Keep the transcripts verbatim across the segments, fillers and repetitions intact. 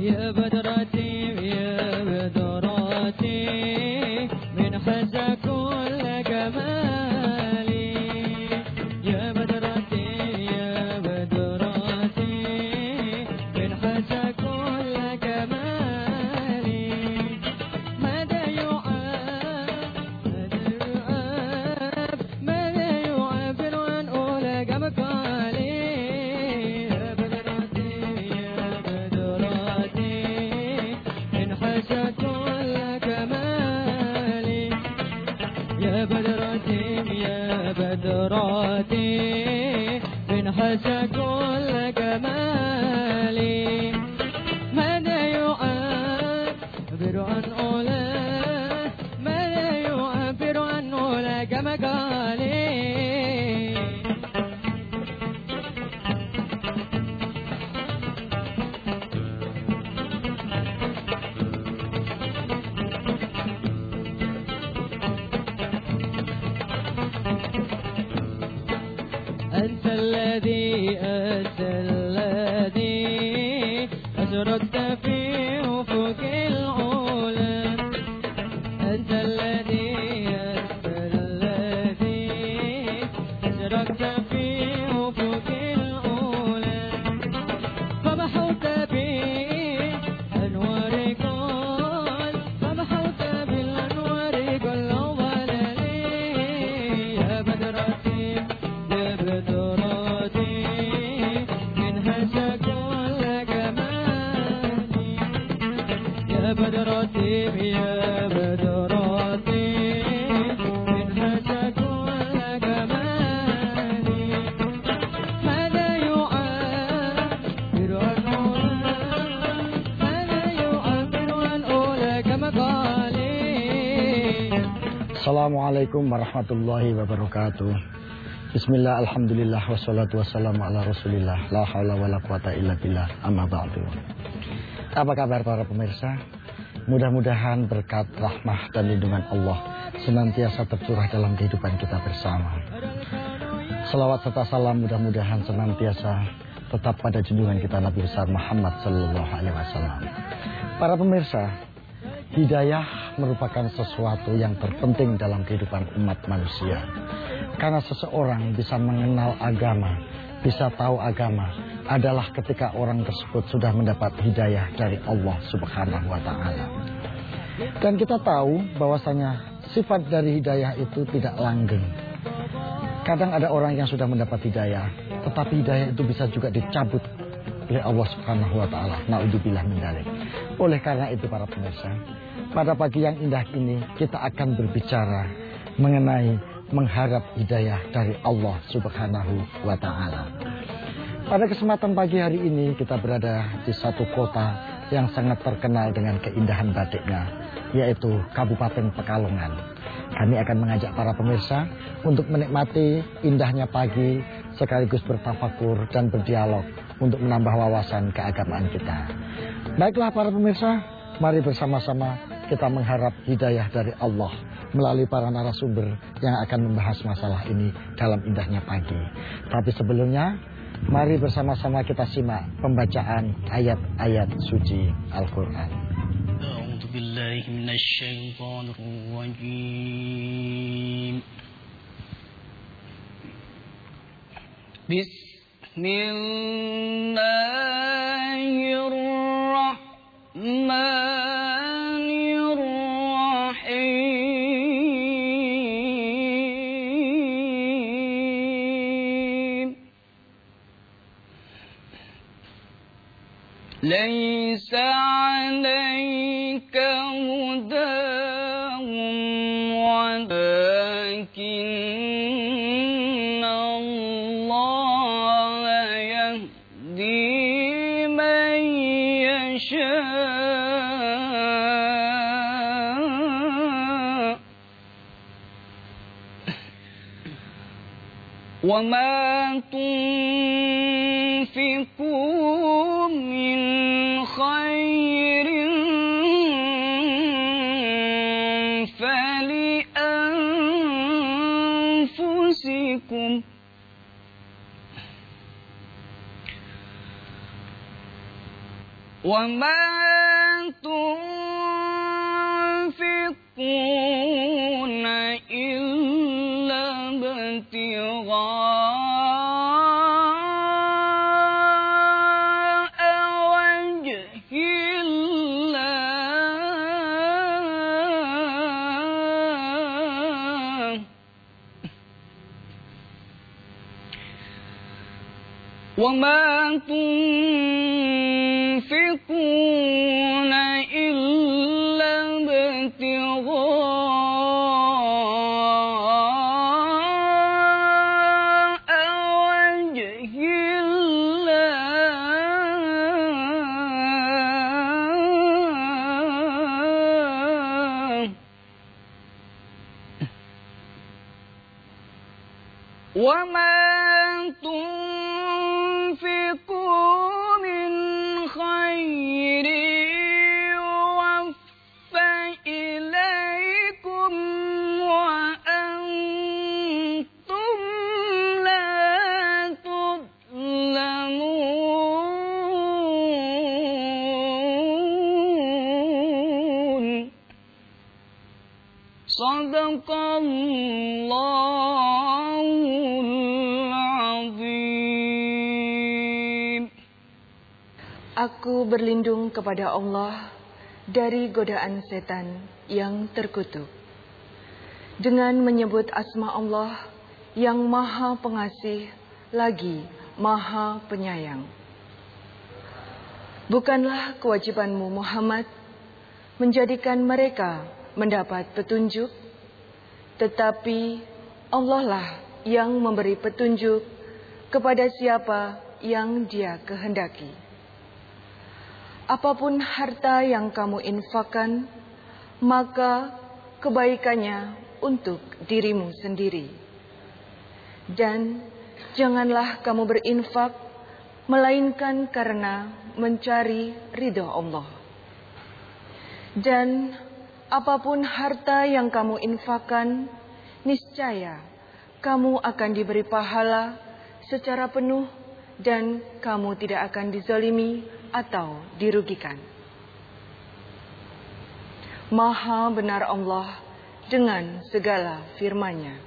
يا بدرتي يا بدرتي من حزى كل جمالي يا بدرتي يا بدرتي من حزى كل جمالي ماذا يعاب ماذا يعاب ماذا يعبر عن أولى جمالي يا بدرتي يا بدرتي من حزى كل جمالي يا بدرتي يا بدرتي من حزى كل جمالي ماذا يعبر عن أولى ماذا يعبر عن أولى جمالي أنت الذي أنت الذي أشرقت في أفق العلا أنت الذي أنت الذي أشرقت في أفق العلا فمحوت بالأنوار كل فمحوت بالأنوار كل ظلالي يا بدرتي يا بدرتي من حزى كل جمالي يا بدرتي يا بدرتي من حزى كل جمالي ماذا يعبر عن أولى ماذا يعبر عن أولى جمالي. Assalamualaikum warahmatullahi wabarakatuh. Bismillah, alhamdulillah, wassalatu wassalamu ala rasulillah, la hawla wa la quwata illa billah, amma ba'du. Apa kabar para pemirsa? Mudah-mudahan berkat rahmah dan lindungan Allah senantiasa tercurah dalam kehidupan kita bersama. Salawat serta salam mudah-mudahan senantiasa tetap pada junjungan kita Nabi besar Muhammad sallallahu alaihi wasallam. Para pemirsa, hidayah merupakan sesuatu yang terpenting dalam kehidupan umat manusia. Karena seseorang bisa mengenal agama, bisa tahu agama, adalah ketika orang tersebut sudah mendapat hidayah dari Allah Subhanahu wa Ta'ala. Dan kita tahu bahwasanya sifat dari hidayah itu tidak langgeng. Kadang ada orang yang sudah mendapat hidayah, tetapi hidayah itu bisa juga dicabut oleh Allah Subhanahu wa Ta'ala. Na'udzubillah min dzalik. Oleh karena itu para pemirsa, pada pagi yang indah ini kita akan berbicara mengenai mengharap hidayah dari Allah Subhanahu wa Ta'ala. Pada kesempatan pagi hari ini kita berada di satu kota yang sangat terkenal dengan keindahan batiknya, yaitu Kabupaten Pekalongan. Kami akan mengajak para pemirsa untuk menikmati indahnya pagi sekaligus bertafakur dan berdialog untuk menambah wawasan keagamaan kita. Baiklah para pemirsa, mari bersama-sama kita mengharap hidayah dari Allah melalui para narasumber yang akan membahas masalah ini dalam indahnya pagi. Tapi sebelumnya, mari bersama-sama kita simak pembacaan ayat-ayat suci Al-Quran. A'udzu billahi minasy syaithanir rajim. Bismillahirrahmanirrahim. ليس عليك هداهم ولكن الله يهدي من يشاء وما تنفقوا من خير فلأنفسكم وما تنفقون إلا ابتغاء وجه الله وما تنفقون إلا ابتغاء وجه الله وما تنفقوا من خير يوفى إليكم وأنتم لا تظلمون صدق Allahul Azim. Aku berlindung kepada Allah dari godaan setan yang terkutuk. Dengan menyebut asma Allah yang maha pengasih lagi maha penyayang. Bukanlah kewajibanmu Muhammad menjadikan mereka mendapat petunjuk, tetapi Allah lah yang memberi petunjuk kepada siapa yang Dia kehendaki. Apapun harta yang kamu infakkan, maka kebaikannya untuk dirimu sendiri. Dan janganlah kamu berinfak melainkan karena mencari ridha Allah. Dan apapun harta yang kamu infakkan, niscaya kamu akan diberi pahala secara penuh dan kamu tidak akan dizalimi atau dirugikan. Maha benar Allah dengan segala firman-Nya.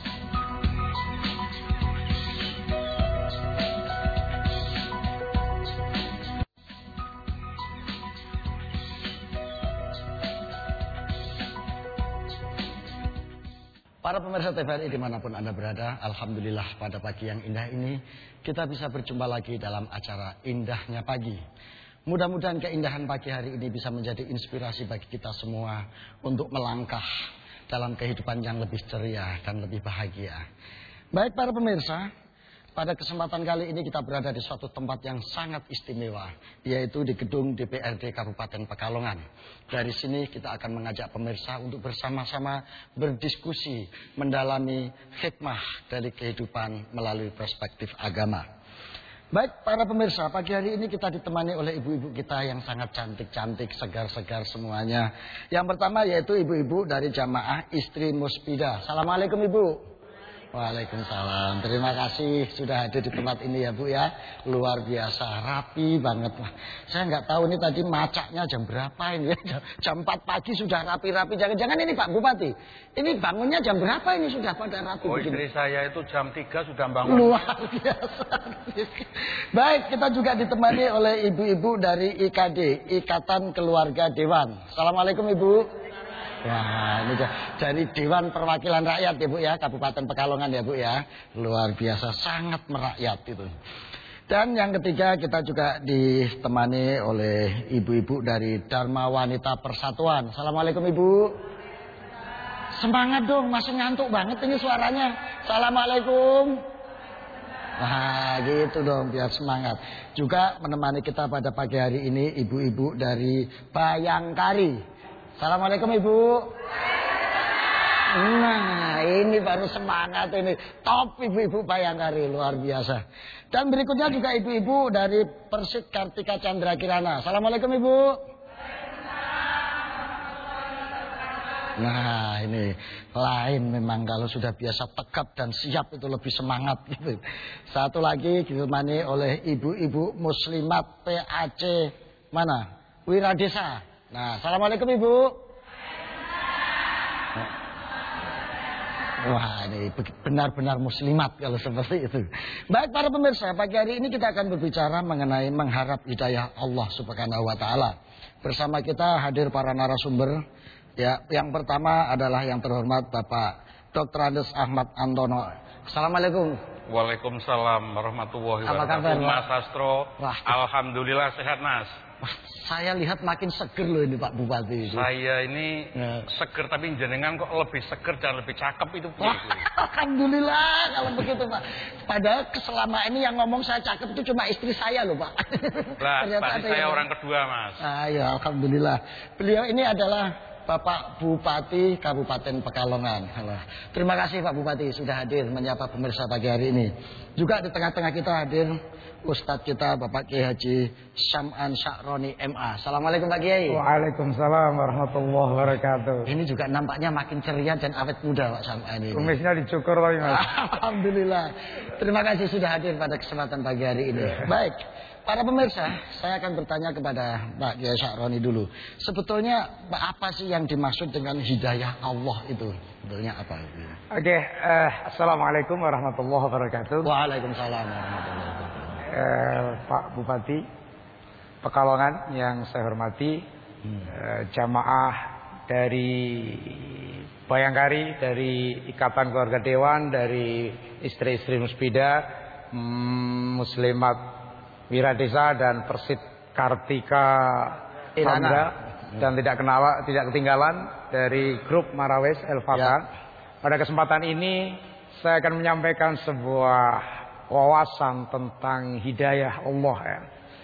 Para pemirsa T V R I dimanapun Anda berada, Alhamdulillah pada pagi yang indah ini kita bisa berjumpa lagi dalam acara Indahnya Pagi. Mudah-mudahan keindahan pagi hari ini bisa menjadi inspirasi bagi kita semua untuk melangkah dalam kehidupan yang lebih ceria dan lebih bahagia. Baik para pemirsa, pada kesempatan kali ini kita berada di suatu tempat yang sangat istimewa, yaitu di gedung D P R D Kabupaten Pekalongan. Dari sini kita akan mengajak pemirsa untuk bersama-sama berdiskusi mendalami hikmah dari kehidupan melalui perspektif agama. Baik para pemirsa, pagi hari ini kita ditemani oleh ibu-ibu kita yang sangat cantik-cantik, segar-segar semuanya. Yang pertama yaitu ibu-ibu dari jamaah Istri Muspida. Assalamualaikum Ibu. Waalaikumsalam. Terima kasih sudah hadir di tempat ini ya Bu ya. Luar biasa, rapi banget. Saya nggak tahu ini tadi macaknya jam berapa ini ya. Jam empat pagi sudah rapi-rapi. Jangan-jangan ini Pak Bupati. Ini bangunnya jam berapa ini sudah pada rapi? Oh begini? istri saya itu jam tiga sudah bangun. Luar biasa. Baik, kita juga ditemani oleh ibu-ibu dari I K D, Ikatan Keluarga Dewan. Assalamualaikum Ibu. Wah, ini dari Dewan Perwakilan Rakyat ya Bu ya, Kabupaten Pekalongan ya Bu ya. Luar biasa, sangat merakyat itu. Dan yang ketiga kita juga ditemani oleh ibu-ibu dari Dharma Wanita Persatuan. Assalamualaikum Ibu. Semangat dong, masih ngantuk banget ini suaranya. Assalamualaikum. Nah gitu dong, biar semangat. Juga menemani kita pada pagi hari ini ibu-ibu dari Bayangkari. Assalamualaikum Ibu. Nah ini baru semangat ini. Top ibu-ibu Bayangkari, luar biasa. Dan berikutnya juga ibu-ibu dari Persik Kartika Chandra Kirana. Assalamualaikum Ibu. Nah ini lain memang kalau sudah biasa tegap dan siap itu lebih semangat gitu. Satu lagi ditemani oleh ibu-ibu muslimat P A C Mana? Wiradesa. Nah, assalamualaikum Ibu. Wah, ini benar-benar muslimat kalau seperti itu. Baik para pemirsa, pagi hari ini kita akan berbicara mengenai mengharap hidayah Allah Subhanahu wa taala. Bersama kita hadir para narasumber. Ya, yang pertama adalah yang terhormat Bapak Doktor Andes Ahmad Antono. Assalamualaikum. Waalaikumsalam warahmatullahi Apa wabarakatuh. kabar, Mas Astro. Wah. Alhamdulillah sehat, Mas. Wah, saya lihat makin seger loh ini Pak Bupati. Saya ini Ya. seger, tapi jenengan kok lebih seger dan lebih cakep itu. Wah, alhamdulillah kalau begitu Pak. Padahal selama ini yang ngomong saya cakep itu cuma istri saya loh Pak. Lah, Ternyata berarti ada saya yang- orang kedua, Mas. Ah, ya, alhamdulillah. Beliau ini adalah Bapak Bupati Kabupaten Pekalongan. Halo. Terima kasih Pak Bupati sudah hadir menyapa pemirsa pagi hari ini. Juga di tengah-tengah kita hadir Ustadz kita Bapak Kiai Haji Syam'an Sya'roni M A. Assalamualaikum Pak Kiai. Waalaikumsalam warahmatullahi wabarakatuh. Ini juga nampaknya makin ceria dan awet muda Pak Syam'an ini. Kumisnya dicukur tapi Mas. Alhamdulillah. Terima kasih sudah hadir pada kesempatan pagi hari ini. Baik. Para pemirsa, saya akan bertanya kepada Pak Kiai Sya'roni dulu. Sebetulnya apa sih yang dimaksud dengan hidayah Allah itu? Sebetulnya apa? Oke, eh, assalamualaikum warahmatullahi wabarakatuh. Waalaikumsalam warahmatullahi wabarakatuh. Eh, Pak Bupati Pekalongan yang saya hormati, eh, jamaah dari Bayangkari, dari Ikatan Keluarga Dewan, dari istri-istri Muspida, mm, Muslimat Wiradesa dan Persit Kartika Sandra, dan tidak kenal, tidak ketinggalan dari grup Marawis El Fatah. Ya. Pada kesempatan ini saya akan menyampaikan sebuah wawasan tentang hidayah Allah ya.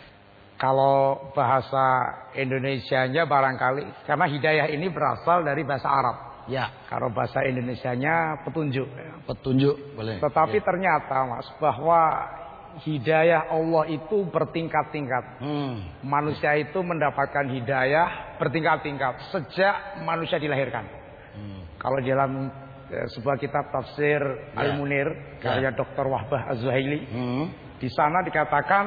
Kalau bahasa Indonesianya barangkali, karena hidayah ini berasal dari bahasa Arab. Ya, Kalau bahasa Indonesianya petunjuk ya. petunjuk boleh. Tetapi Ya. ternyata Mas, bahwa hidayah Allah itu bertingkat-tingkat. Hmm. Manusia itu mendapatkan hidayah bertingkat-tingkat sejak manusia dilahirkan. Hmm. Kalau dalam eh, sebuah kitab tafsir Ya. Al-Munir karya doktor Wahbah Az-Zuhaili, Hmm. di sana dikatakan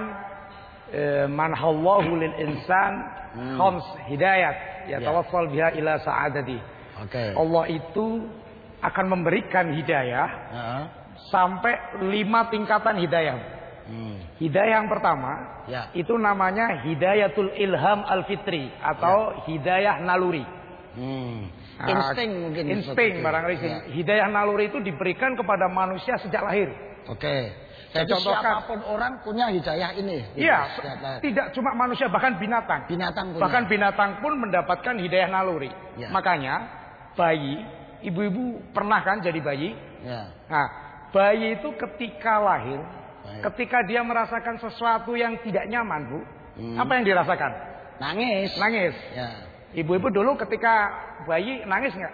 eh, manhallahu lil insan Hmm. khams hidayat yatawassal biha ila sa'adati. Oke. Allah itu akan memberikan hidayah Heeh. sampai lima tingkatan hidayah. Hmm. Hidayah yang pertama Ya. itu namanya hidayatul ilham al-fitri atau hidayah naluri. Hmm. Nah, Insting mungkin. Insting seperti itu. barangkali. Ya. Hidayah naluri itu diberikan kepada manusia sejak lahir. Oke. Saya Jadi contohkan. siapapun orang punya hidayah ini. Iya, Sejak lahir. tidak cuma manusia, bahkan binatang. Binatang punya. Bahkan binatang pun mendapatkan hidayah naluri. Ya. Makanya bayi, ibu-ibu pernah kan jadi bayi? Ya. Nah, bayi itu ketika lahir, Baik. ketika dia merasakan sesuatu yang tidak nyaman, Bu, Hmm. apa yang dirasakan? Nangis. Nangis. Ya. Ibu-ibu dulu ketika bayi nangis nggak?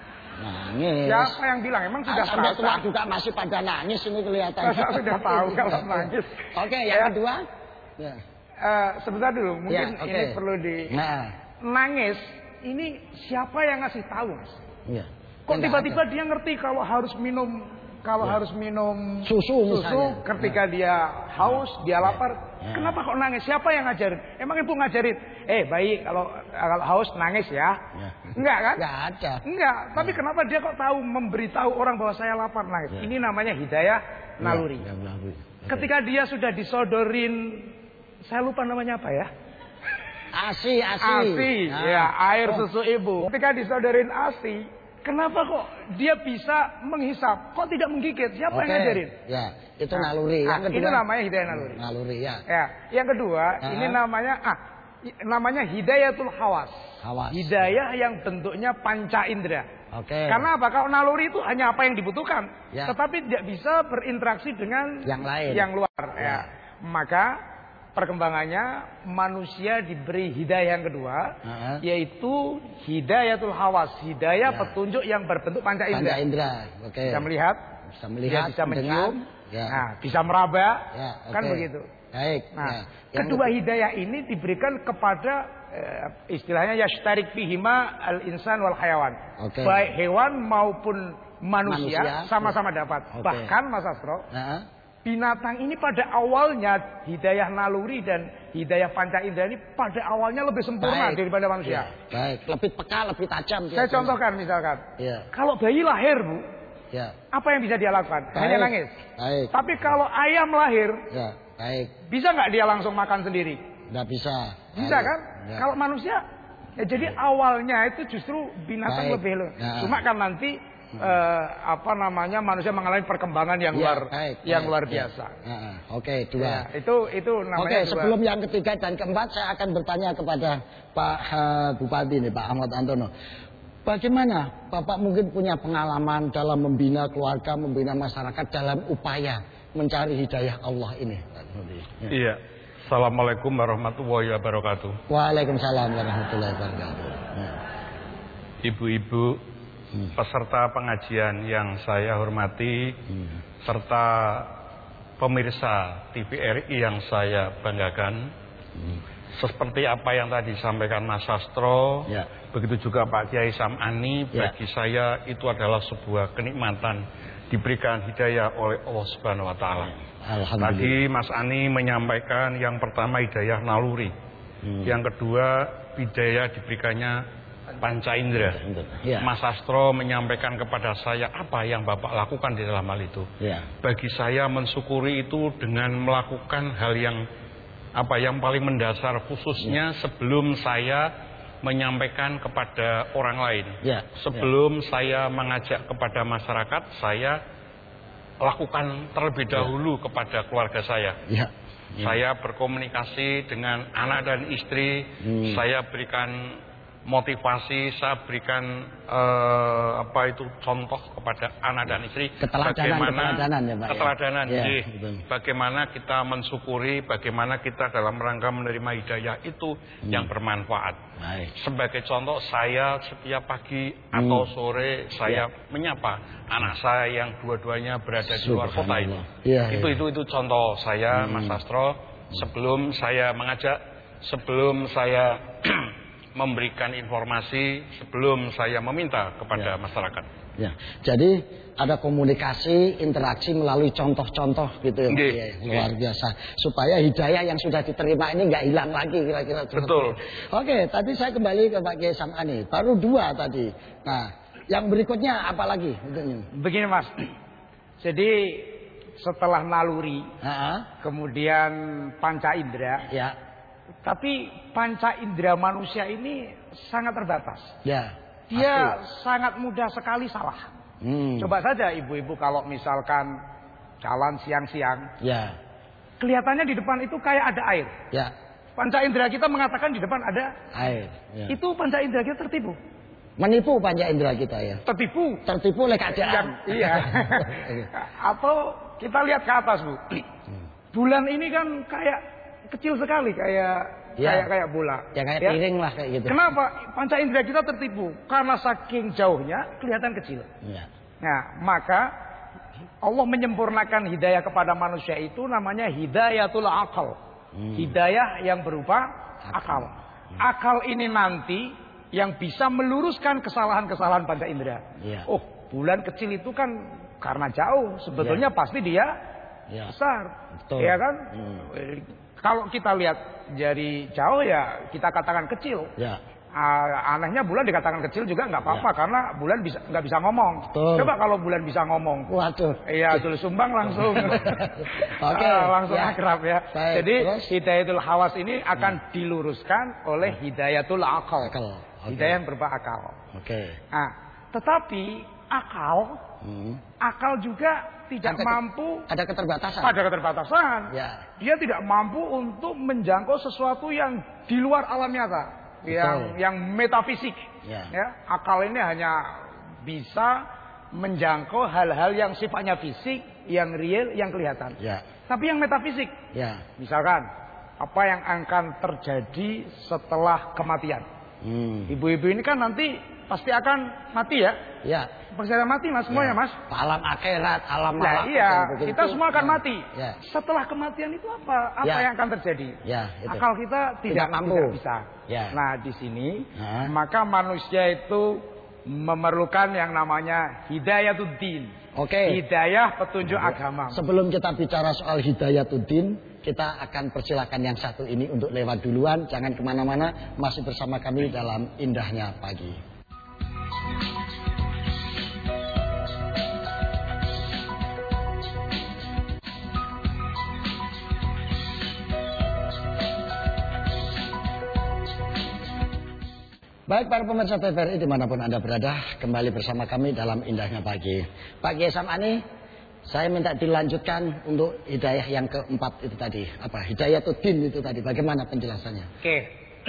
Nangis. Siapa yang bilang? Emang sudah Ah, sampai tua terasa? juga masih pada nangis ini kelihatan. Saya sudah tahu kalau nangis. Oke, yang Ya. kedua. Ya. Eh, sebentar dulu, mungkin Ya, oke. ini perlu di Nah. nangis. Ini siapa yang ngasih tahu, Mas? Iya. Kok Enggak tiba-tiba ada. dia ngerti kalau harus minum kalau Ya. harus minum Susu misalnya. ketika dia haus, dia lapar. Ya. Kenapa kok nangis? Siapa yang ngajarin? Emang ibu ngajarin? Eh, bayi kalau kalau haus nangis ya? Ya. Enggak kan? Enggak ada. Enggak, tapi kenapa dia kok tahu memberitahu orang bahwa saya lapar nangis? Ya. Ini namanya hidayah naluri. Ya, ya, naluri. Oke. Ketika dia sudah disodorin, saya lupa namanya apa ya? ASI, ASI. ASI, Nah. ya air Oh. susu ibu. Ketika disodorin ASI, kenapa kok dia bisa menghisap? Kok tidak menggigit? Siapa yang Oke. ngajarin? Ya, itu Nah, naluri. Yang nah, kedua. itu namanya hidayah naluri. Naluri ya. Ya, yang kedua, Ah. ini namanya ah i- namanya hidayatul hawas. Hawas. Hidayah yang bentuknya panca indera. Oke. Karena apa? Kalau naluri itu hanya apa yang dibutuhkan, Ya. tetapi tidak bisa berinteraksi dengan Yang lain. yang luar. Ya. Ya. Maka perkembangannya manusia diberi hidayah yang kedua, Ah. yaitu hidayatul hawas, hidayah Ya. petunjuk yang berbentuk panca Panca indera. indera. Oke. Bisa melihat, Bisa melihat, dia bisa mendengar. mencium, Ya. nah, bisa meraba, Ya, kan oke. begitu. Baik. Nah, ya. Yang kedua kedua. hidayah ini diberikan kepada eh, istilahnya yashtarik fihima al-insan wal hayawan. Oke. Baik hewan maupun manusia Manusia, sama-sama dapat. Oke. Bahkan Mas Astro, Nah, binatang ini pada awalnya hidayah naluri dan hidayah panca indera ini pada awalnya lebih sempurna Baik. daripada manusia. Ya, baik, lebih peka, lebih tajam. Saya dia. contohkan misalkan, Ya. kalau bayi lahir Bu, Ya. apa yang bisa dia lakukan? Baik. Hanya nangis. Baik. Tapi kalau ayam lahir, Ya, baik. bisa nggak dia langsung makan sendiri? Nggak bisa. Bisa Baik. kan? Ya. Kalau manusia, ya jadi awalnya itu justru binatang Baik. lebih loh. Ya. Cuma kan nanti eh, apa namanya manusia mengalami perkembangan yang Ya, luar baik, yang baik, luar ya. biasa. Ya, ya. Oke, dua. Ya, itu itu namanya Oke, dua. sebelum yang ketiga dan keempat saya akan bertanya kepada Pak eh, Bupati nih, Pak Ahmad Antono. Bagaimana Bapak mungkin punya pengalaman dalam membina keluarga, membina masyarakat dalam upaya mencari hidayah Allah ini? Ya. Iya. Assalamualaikum warahmatullahi wabarakatuh. Waalaikumsalam warahmatullahi wabarakatuh. Ya. Ibu-ibu, Hmm. peserta pengajian yang saya hormati, Hmm. serta pemirsa T V R I yang saya banggakan. Hmm. Seperti apa yang tadi disampaikan Mas Sastro, Ya. begitu juga Pak Kiai Sam'ani, Ya. bagi saya itu adalah sebuah kenikmatan diberikan hidayah oleh Allah Subhanahu wa taala. Alhamdulillah. Tadi Mas Ani menyampaikan yang pertama hidayah naluri. Hmm. Yang kedua hidayah diberikannya panca indera. Ya. Mas Sastro menyampaikan kepada saya apa yang Bapak lakukan di dalam hal itu. Ya. Bagi saya mensyukuri itu dengan melakukan hal yang apa yang paling mendasar, khususnya sebelum saya menyampaikan kepada orang lain. Ya. Sebelum saya mengajak kepada masyarakat, saya lakukan terlebih dahulu kepada keluarga saya. Ya. Saya berkomunikasi dengan anak dan istri, Hmm. saya berikan motivasi, saya berikan eh, apa itu contoh kepada anak dan istri. Keteladanan, keteladanan ya, Pak, ya? Keteladanan, Ya, nggih. betul. Bagaimana kita mensyukuri, bagaimana kita dalam rangka menerima hidayah itu Hmm. yang bermanfaat. Baik. Sebagai contoh, saya setiap pagi atau Hmm. sore saya menyapa anak saya yang dua-duanya berada di luar kota itu. Subhanallah. Iya, itu iya. itu itu contoh saya, Hmm. Mas Sastro. Sebelum saya mengajak, sebelum saya memberikan informasi, sebelum saya meminta kepada Ya. masyarakat. Ya, jadi ada komunikasi, interaksi melalui contoh-contoh gitu ya, Pak. Nggih, Ya, luar biasa. Supaya hidayah yang sudah diterima ini nggak hilang lagi kira-kira. Betul. Oke, tadi saya kembali ke Pak Kiai Sam'ani. Baru dua tadi. Nah, yang berikutnya apa lagi? Begini Mas. Jadi setelah naluri, Ha-ha. kemudian panca indera, Ya, tapi panca indera manusia ini sangat terbatas. ya. Dia Pasti. sangat mudah sekali salah. Hmm. Coba saja ibu-ibu kalau misalkan jalan siang-siang, Ya, kelihatannya di depan itu kayak ada air. ya. Panca indera kita mengatakan di depan ada, Air. Ya. itu panca indera kita tertipu. Menipu panca indera kita ya. Tertipu. Tertipu oleh keadaan. Yang, iya. Atau kita lihat ke atas Bu. Bulan ini kan kayak kecil sekali, kayak Ya. kayak kayak bola. Ya kayak Ya. piring lah kayak gitu. Kenapa panca indera kita tertipu? Karena saking jauhnya kelihatan kecil. Ya. Nah, maka Allah menyempurnakan hidayah kepada manusia itu namanya hidayatul akal. Hmm. Hidayah yang berupa akal. Akal ini nanti yang bisa meluruskan kesalahan-kesalahan panca indera. Ya. Oh, bulan kecil itu kan karena jauh, sebetulnya pasti dia Ya. besar. Betul. Ya kan? Hmm. Eh, Kalau kita lihat dari jauh ya kita katakan kecil. Ya. Ah, anehnya bulan dikatakan kecil juga nggak apa-apa Ya. karena bulan bisa nggak bisa ngomong. Betul. Coba kalau bulan bisa ngomong. Waduh. Iya, Abdul Sumbang langsung. Oke, Ah, langsung ya. akrab ya. Baik, Jadi terus? hidayatul hawas ini akan diluruskan oleh hidayatul akal. Akal, oke. Hidayah yang berupa akal. Oke. Nah, tetapi akal, Hmm. akal juga tidak Ada ke- mampu Ada keterbatasan. pada keterbatasan. Ya. Dia tidak mampu untuk menjangkau sesuatu yang di luar alam nyata, yang Betul. yang metafisik. Ya. Akal ini hanya bisa menjangkau hal-hal yang sifatnya fisik, yang real, yang kelihatan. Ya. Tapi yang metafisik, Ya. misalkan apa yang akan terjadi setelah kematian. Hmm. Ibu-ibu ini kan nanti pasti akan mati ya. Ya. Pasti akan mati mas semuanya mas. Alam akhirat, alam Nah, malakut iya, yang begitu. kita semua akan Ya. mati. Ya. Setelah kematian itu apa? Apa Ya. yang akan terjadi? Ya, itu. Akal kita tidak, Tidak mampu. tidak bisa. Ya. Nah, di sini Hah? maka manusia itu memerlukan yang namanya hidayatul din. Oke. Hidayah petunjuk agama. Sebelum kita bicara soal Hidayatuddin, kita akan persilakan yang satu ini untuk lewat duluan. Jangan kemana-mana, masih bersama kami dalam Indahnya Pagi. Baik para pemirsa T V R I dimanapun Anda berada, kembali bersama kami dalam Indahnya Pagi. Pak Kiai Sam'ani, saya minta dilanjutkan untuk hidayah yang keempat itu tadi. Apa? Hidayatuddin itu tadi, bagaimana penjelasannya? Oke.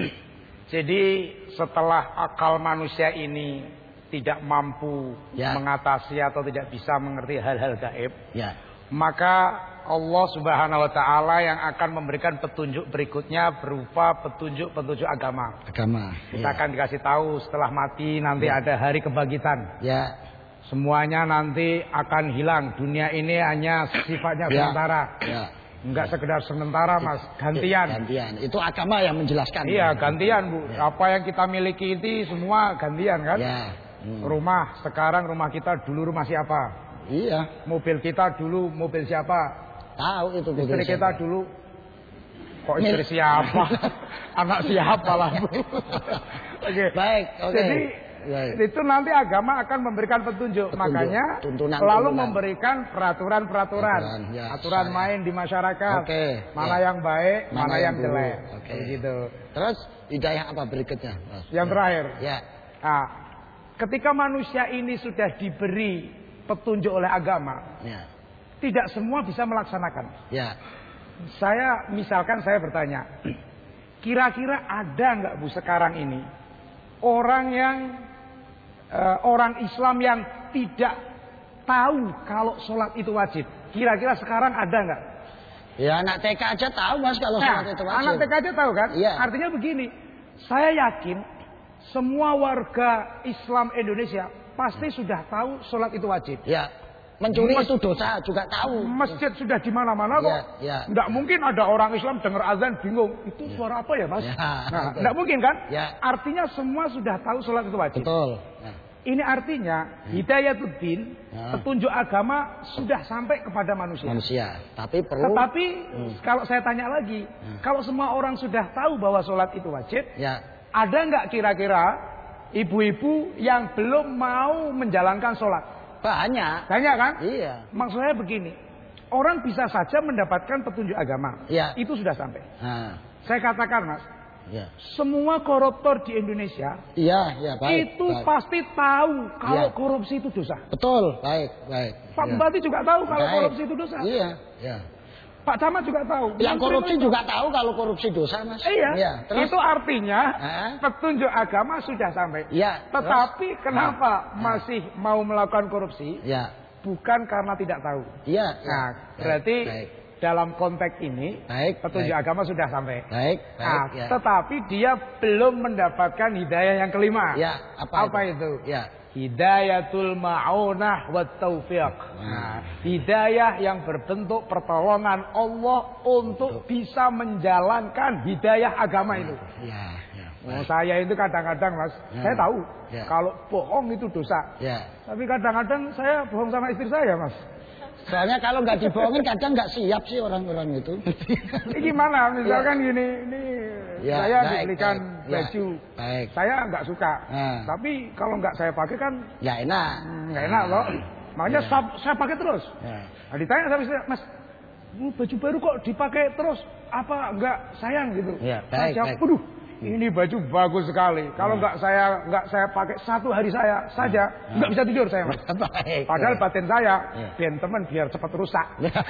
Jadi setelah akal manusia ini tidak mampu ya. mengatasi atau tidak bisa mengerti hal-hal gaib, ya. maka Allah Subhanahu wa taala yang akan memberikan petunjuk berikutnya berupa petunjuk-petunjuk agama. Agama. Kita ya. akan dikasih tahu setelah mati nanti ya. ada hari kebangkitan. Ya. Semuanya nanti akan hilang. Dunia ini hanya sifatnya ya. sementara. Ya. Enggak sekedar sementara, Mas. Gantian. Gantian. Itu agama yang menjelaskan. Iya, gantian, Bu. Ya. Apa yang kita miliki itu semua gantian kan? Ya. Hmm. Rumah sekarang rumah kita dulu rumah siapa? Iya. Mobil kita dulu mobil siapa? Tahu itu. Istri kita siapa? Dulu kok istri Mil. siapa? Anak siapa lah, Bu? Oke. Okay. Baik, oke. Okay. Jadi baik. Itu nanti agama akan memberikan petunjuk, petunjuk. Makanya tuntunan, selalu tuntunan. memberikan peraturan-peraturan, ya, aturan saya. main di masyarakat. Okay. Mana ya. yang baik, mana, mana yang jelek. Oke. Okay. Gitu. Terus hidayah apa berikutnya, Mas? Yang ya. terakhir. Ya. Nah, ketika manusia ini sudah diberi petunjuk oleh agama, ya. tidak semua bisa melaksanakan. Ya. Saya misalkan saya bertanya, kira-kira ada nggak Bu sekarang ini orang yang uh, orang Islam yang tidak tahu kalau sholat itu wajib? Kira-kira sekarang ada nggak? Ya anak T K aja tahu Mas kalau nah, sholat itu wajib. Anak T K aja tahu kan? Iya. Artinya begini, saya yakin semua warga Islam Indonesia pasti sudah tah sholat itu wajib. Ya. Mencuri Mas, itu dosa juga tahu. Masjid sudah di mana-mana kok. Ya, ya. Nggak mungkin ada orang Islam dengar azan bingung. Itu ya. suara apa ya, Mas? Ya, nah, nggak mungkin kan? Ya. Artinya semua sudah tahu sholat itu wajib. Betul. Ya. Ini artinya Hidayatuddin, ya. petunjuk agama sudah sampai kepada manusia. Manusia. Tapi perlu. Tetapi hmm. kalau saya tanya lagi, hmm. kalau semua orang sudah tahu bahwa sholat itu wajib, ya. ada nggak kira-kira ibu-ibu yang belum mau menjalankan sholat? Banyak. Banyak kan? Iya. Maksud saya begini, orang bisa saja mendapatkan petunjuk agama. Iya. Itu sudah sampai. Nah. Saya katakan Mas, ya. semua koruptor di Indonesia, iya, iya, baik, itu baik. pasti tahu kalau ya. korupsi itu dosa. Betul, baik, baik. Pak ya. Bupati juga tahu kalau baik. korupsi itu dosa. Iya, iya. Pak Camat juga tahu. Yang korupsi tahu. juga tahu kalau korupsi dosa, Mas. Iya. Ya, terus? Itu artinya Hah? petunjuk agama sudah sampai. Iya. Tetapi terus? kenapa Hah? masih mau melakukan korupsi? Iya. Bukan karena tidak tahu. Iya. Nah, baik, berarti baik. dalam konteks ini baik, petunjuk baik. agama sudah sampai. Baik, baik. Nah, ya. tetapi dia belum mendapatkan hidayah yang kelima. Ya, apa, apa itu? itu? Ya. Hidayatul ma'unah wa taufiq. Nah, hidayah yang berbentuk pertolongan Allah untuk bisa menjalankan hidayah agama itu. Ya, ya. Oh, saya itu kadang-kadang Mas, ya. saya tahu ya. kalau bohong itu dosa. Ya. Tapi kadang-kadang saya bohong sama istri saya, Mas. Soalnya kalau nggak dibohongin kadang nggak siap sih orang-orang itu. Ini gimana? Misalkan ya. gini, ini ya, saya baik, dibelikan baik. baju, ya, baik. saya nggak suka. Nah. Tapi kalau nggak saya pakai kan, ya enak, nggak enak loh. Makanya ya. saya, saya pakai terus. Ya. Nah, ditanya sama istri, Mas, baju baru kok dipakai terus? Apa nggak sayang gitu? Ya, baik, saya jawab, waduh. Ini baju bagus sekali. Kalau hmm. nggak saya nggak saya pakai satu hari saya saja nggak hmm. bisa tidur saya. Mas. Baik, Padahal baik. batin saya ya. biar teman biar cepat rusak.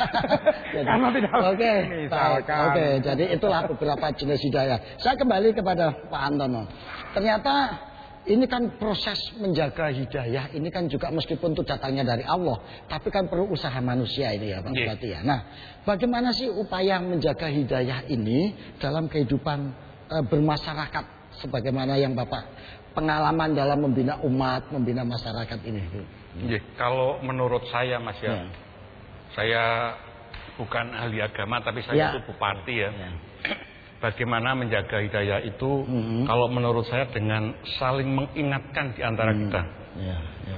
Karena tidak. Oke. Okay. Oke. Okay. Jadi itulah beberapa jenis hidayah. Saya kembali kepada Pak Antono. Ternyata ini kan proses menjaga hidayah ini kan juga meskipun itu datangnya dari Allah, tapi kan perlu usaha manusia ini ya Pak yeah. Bupati ya. Nah, bagaimana sih upaya menjaga hidayah ini dalam kehidupan bermasyarakat sebagaimana yang Bapak pengalaman dalam membina umat, membina masyarakat ini. Ya, kalau menurut saya Mas ya, ya, saya bukan ahli agama tapi saya ya. itu bupati ya. ya. Bagaimana menjaga hidayah itu? Mm-hmm. Kalau menurut saya dengan saling mengingatkan di antara mm. kita. Ya, ya.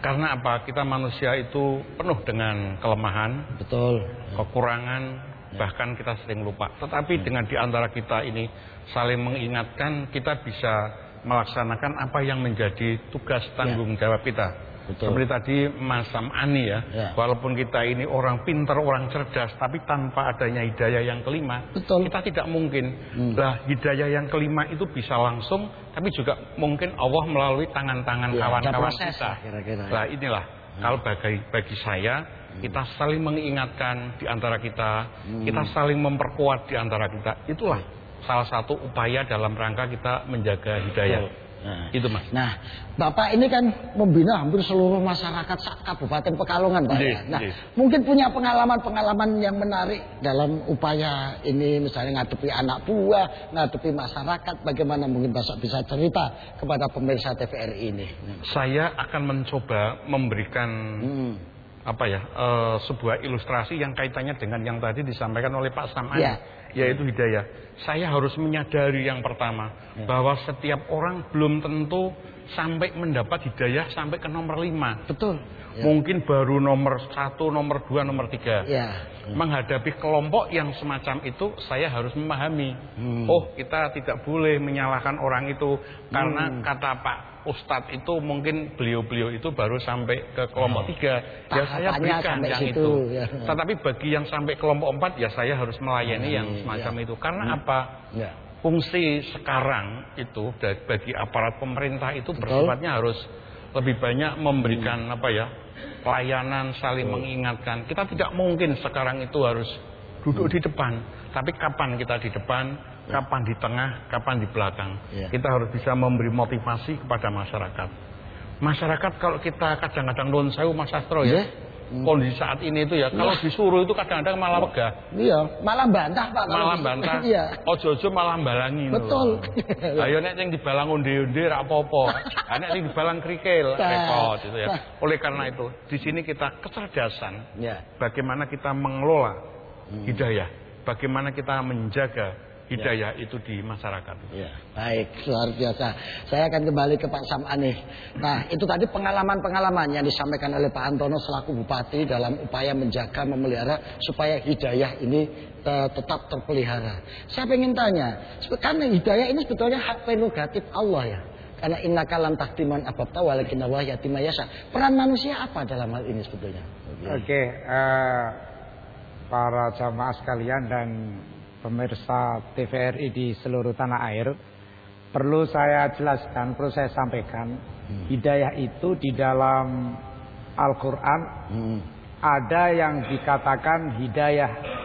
Karena apa? Kita manusia itu penuh dengan kelemahan, Betul. kekurangan, Ya. bahkan kita sering lupa. Tetapi dengan di antara kita ini saling mengingatkan, kita bisa melaksanakan apa yang menjadi tugas tanggung jawab kita. Betul. Seperti tadi Mas Sam'ani ya, Ya. walaupun kita ini orang pintar, orang cerdas, tapi tanpa adanya hidayah yang kelima, Betul. kita tidak mungkin. Hmm. Lah hidayah yang kelima itu bisa langsung, tapi juga mungkin Allah melalui tangan-tangan Ya, ada kawan-kawan proses kita. lah kira-kira. Lah inilah, kalau bagi bagi saya, kita saling mengingatkan di antara kita, Hmm. kita saling memperkuat di antara kita. Itulah salah satu upaya dalam rangka kita menjaga hidayah. Nah. Itu Mas. Nah, Bapak ini kan membina hampir seluruh masyarakat Kabupaten Pekalongan, Pak. Iya, ya? Nah, iya. mungkin punya pengalaman-pengalaman yang menarik dalam upaya ini, misalnya ngadepi anak buah, ngadepi masyarakat. Bagaimana mungkin Bapak bisa cerita kepada pemirsa T V R I ini? Saya akan mencoba memberikan Hmm. apa ya, eh, sebuah ilustrasi yang kaitannya dengan yang tadi disampaikan oleh Pak Sam'ani, Ya. yaitu hidayah. Saya harus menyadari yang pertama, Ya. bahwa setiap orang belum tentu sampai mendapat hidayah sampai ke nomor lima. Betul. Ya. Mungkin baru nomor satu, nomor dua, nomor tiga. Ya. Menghadapi kelompok yang semacam itu, saya harus memahami. Hmm. Oh, kita tidak boleh menyalahkan orang itu karena Hmm. kata Pak Ustadz itu mungkin beliau-beliau itu baru sampai ke kelompok tiga. Ya saya Tahapannya berikan sampai yang situ, itu. ya. Tetapi bagi yang sampai kelompok empat, ya saya harus melayani yang semacam ya. itu. Karena apa? Ya. Fungsi sekarang itu da- bagi aparat pemerintah itu Betul. bersifatnya harus lebih banyak memberikan apa ya, pelayanan, saling mengingatkan. Kita tidak mungkin sekarang itu harus duduk di depan, tapi kapan kita di depan, kapan di tengah, kapan di belakang. Ya. Kita harus bisa memberi motivasi kepada masyarakat. Masyarakat kalau kita kadang-kadang nun sewu Mas Sastro ya, Ya. Hmm. kondisi saat ini itu ya, kalau disuruh itu kadang-kadang malah wegah. Iya, malah bantah, Pak. kalau Malah gitu. bantah, Iya. ojo-ojo malah balangi. Betul. Ayo nek sing dibalang onde-onde ra apa-apa. Ah, nek sing dibalang krikil Nah. repot gitu ya. Nah. Oleh karena itu, di sini kita kecerdasan, Ya. bagaimana kita mengelola Hmm. hidayah, bagaimana kita menjaga hidayah itu di masyarakat. Ya, baik, luar biasa. Saya akan kembali ke Pak Sam'ani. Nah, itu tadi pengalaman-pengalaman yang disampaikan oleh Pak Antono selaku Bupati dalam upaya menjaga, memelihara supaya hidayah ini uh, tetap terpelihara. Saya ingin tanya, karena hidayah ini sebetulnya hak prerogatif Allah ya. Karena innaka lam tahdiman ababta walakinna wa yatima yasha. Peran manusia apa dalam hal ini sebetulnya? Oke, eh, para jamaah sekalian dan pemirsa T V R I di seluruh tanah air, perlu saya jelaskan, perlu saya sampaikan, hmm. hidayah itu di dalam Al-Quran hmm. ada yang dikatakan hidayah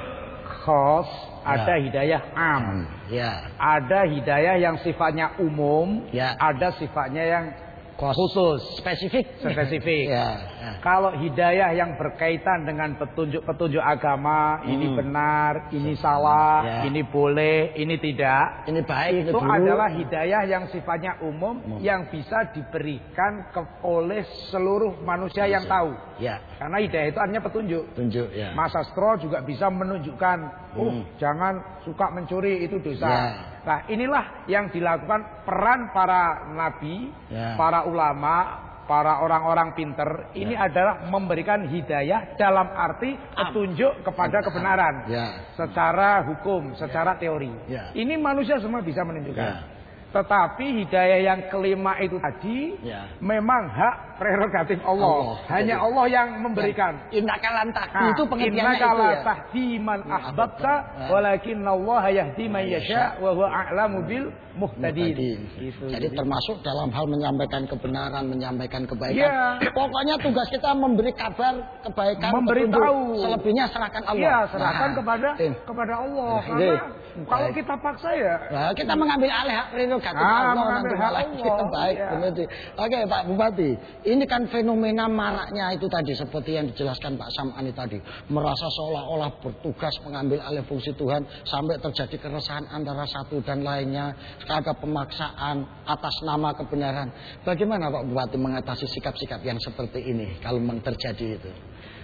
khos, ya. Ada hidayah am, ya. Ada hidayah yang sifatnya umum, ya. Ada sifatnya yang khusus, spesifik, spesifik. Ya, ya. Kalau hidayah yang berkaitan dengan petunjuk-petunjuk agama, hmm. ini benar, ini salah, ya. Ini boleh, ini tidak, ini baik, itu ini adalah hidayah yang sifatnya umum, umum. Yang bisa diberikan ke, oleh seluruh manusia yang tahu. Ya. Karena hidayah itu artinya petunjuk. Petunjuk, ya. Mas Sastro juga bisa menunjukkan, oh hmm. jangan suka mencuri, itu dosa. Ya. Nah, inilah yang dilakukan peran para nabi, ya. Para ulama, para orang-orang pinter. Ini ya. Adalah memberikan hidayah dalam arti petunjuk kepada kebenaran, ya. Secara hukum, secara teori. Ya. Ini manusia semua bisa menunjukkan. Ya. Tetapi hidayah yang kelima itu tadi ya. Memang hak prerogatif Allah. Allah. Hanya Allah yang memberikan. Innaka lan tahdi nah, itu pengertiannya itu innaka la ya. tahdi man ahbabta walakinnallaha yahdi man yasha wa huwa a'lamu bil muhtadin. Gitu. Jadi termasuk dalam hal menyampaikan kebenaran, menyampaikan kebaikan. Ya. Pokoknya tugas kita memberi kabar kebaikan, memberitahu. Selebihnya serahkan Allah. Iya, serahkan nah, kepada eh. kepada Allah. Nah, karena baik. Kalau kita paksa ya, nah, kita mengambil alih hak prerogatif nah, Allah mengambil hak Allah. Kita baik, ya. Benar. Oke, Pak Bupati. Ini kan fenomena maraknya itu tadi seperti yang dijelaskan Pak Sam'ani tadi, merasa seolah-olah bertugas mengambil alih fungsi Tuhan sampai terjadi keresahan antara satu dan lainnya, ada pemaksaan atas nama kebenaran. Bagaimana Pak Bupati mengatasi sikap-sikap yang seperti ini kalau memang terjadi itu?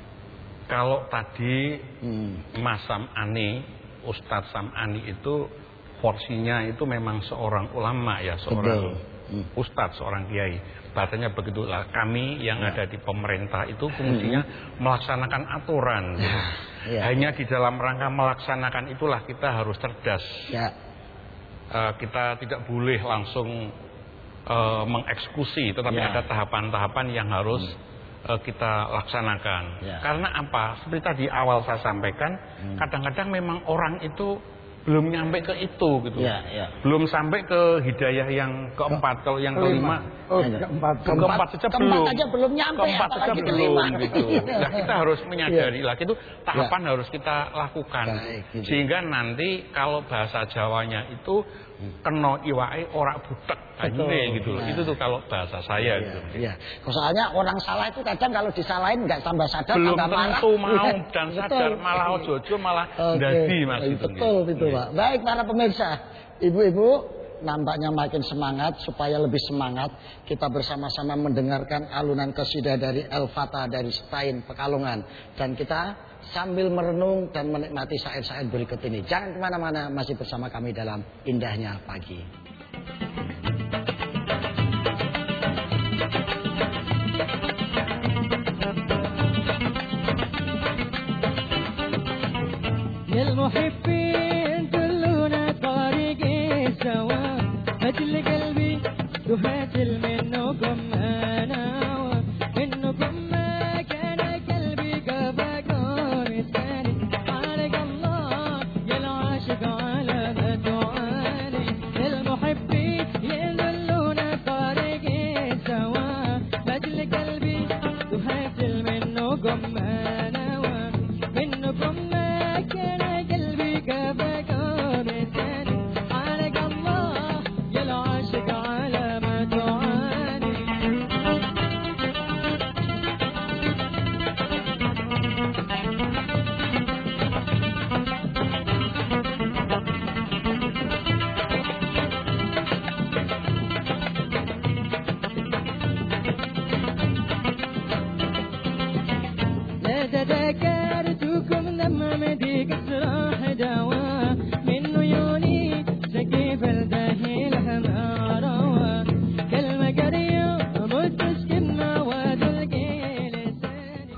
Kalau tadi hmm. Mas Sam'ani, Ustadz Sam'ani itu porsinya itu memang seorang ulama ya, seorang Hmm. ustadz, seorang kiai. Bahasanya begitulah, kami yang ya. ada di pemerintah itu fungsinya hmm. melaksanakan aturan. Ya. Gitu. Ya. Hanya di dalam rangka melaksanakan itulah kita harus cerdas. Ya. Uh, kita tidak boleh langsung uh, mengeksekusi, tetapi ya. ada tahapan-tahapan yang harus hmm. uh, kita laksanakan. Ya. Karena apa? Seperti tadi awal saya sampaikan, kadang-kadang hmm. memang orang itu belum nyampe ke itu gitu, ya, ya. belum sampai ke hidayah yang keempat. Kalau yang kelima, oh, keempat, keempat, keempat saja keempat belum, aja belum nyampe, keempat saja belum gitu. Nah, kita harus menyadari lah, itu tahapan ya. harus kita lakukan. Baik, gitu. Sehingga nanti kalau bahasa Jawanya itu kena iwae ora butek ini gitu. Nah. Itu tuh kalau bahasa saya ya, gitu. Iya. Soalnya orang salah itu kadang kalau disalahin nggak tambah sadar, belum tambah marah. tentu mau dan sadar, malah ojo-ojo malah okay. dadi Mas itu. Betul itu, Pak. Baik para pemirsa, ibu-ibu nampaknya makin semangat. Supaya lebih semangat, kita bersama-sama mendengarkan alunan qasidah dari Al-Fatah dari Stain Pekalongan. Dan kita sambil merenung dan menikmati syair-syair berikut ini. Jangan kemana-mana, masih bersama kami dalam Indahnya Pagi. للمحبين كلنا طريقي سوا مثل قلبي دهات منكم انا منكم ما كان قلبي قبكم ثاني عليك الله يا العاشق على ما تعاني للمحبين يدلونا طريقي سوا مثل قلبي دهات منكم انا منكم ما كان ذكرتكم لما مديك الصراح دوا من عيوني سقيف الدهي لها ما روى كلمة قرية متسكن مواد القيل لساني.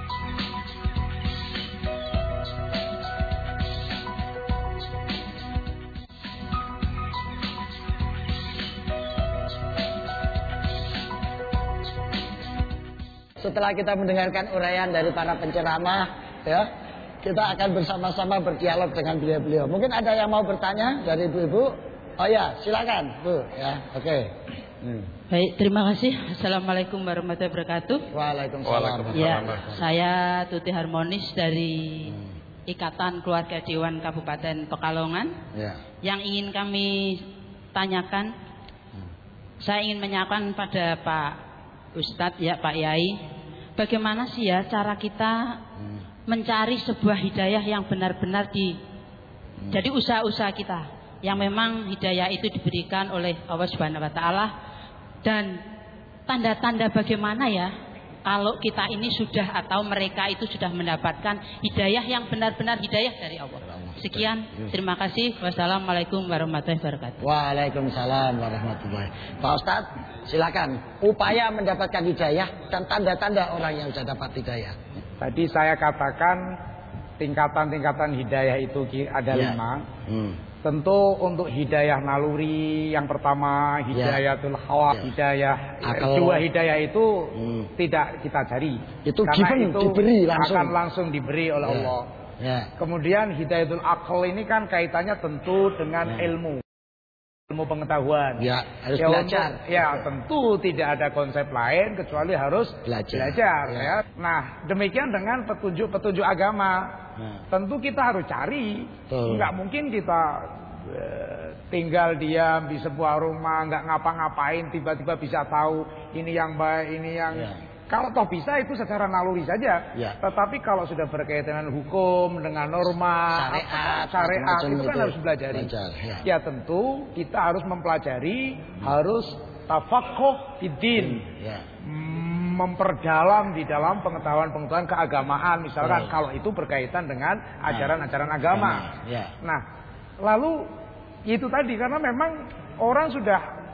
Setelah kita mendengarkan uraian dari para penceramah, ya, kita akan bersama-sama berdialog dengan beliau-beliau. Mungkin ada yang mau bertanya dari ibu-ibu? Oh ya, silakan, Bu. Ya, oke. Okay. Hmm. Baik, terima kasih. Assalamualaikum warahmatullahi wabarakatuh. Waalaikumsalam. Ya, saya Tuti Harmonis dari Ikatan Keluarga Dewan Kabupaten Pekalongan. Ya. Yang ingin kami tanyakan, hmm. saya ingin menanyakan pada Pak Ustadz, ya Pak Yai, bagaimana sih ya cara kita hmm. mencari sebuah hidayah yang benar-benar di hmm. jadi usaha-usaha kita yang memang hidayah itu diberikan oleh Allah Subhanahu wa taala, dan tanda-tanda bagaimana ya kalau kita ini sudah atau mereka itu sudah mendapatkan hidayah yang benar-benar hidayah dari Allah. Sekian, terima kasih. Wassalamualaikum warahmatullahi wabarakatuh. Waalaikumsalam warahmatullahi wabarakatuh. Pak Ustadz, silakan. Upaya mendapatkan hidayah dan tanda-tanda orang yang sudah dapat hidayah. Tadi saya katakan tingkatan-tingkatan hidayah itu ada ya. lima. Hmm. Tentu untuk hidayah naluri yang pertama hidayatul hawa, ya. hidayah Akal. Dua hidayah itu hmm. tidak kita cari. Itu karena given, itu diberi langsung. akan langsung diberi oleh ya. Allah. Ya. Kemudian hidayatul akal ini kan kaitannya tentu dengan ya. ilmu. Ilmu pengetahuan. Ya, harus ya, belajar. Untuk, ya, tentu tidak ada konsep lain kecuali harus belajar. belajar ya. Ya. Nah, demikian dengan petunjuk-petunjuk agama. Nah. Tentu kita harus cari. Enggak mungkin kita uh, tinggal diam di sebuah rumah, enggak ngapa-ngapain, tiba-tiba bisa tahu ini yang baik, ini yang ya. Kalau toh bisa itu secara naluri saja. Ya. Tetapi kalau sudah berkaitan dengan hukum, dengan norma, syariat, syariat itu kan itu. harus belajar. Ya. ya tentu kita harus mempelajari, hmm. harus tafaqquh fiddin. Ya. Memperdalam di dalam pengetahuan-pengetahuan keagamaan, misalkan oh. kalau itu berkaitan dengan ajaran-ajaran agama. Ya. Nah, lalu itu tadi karena memang orang sudah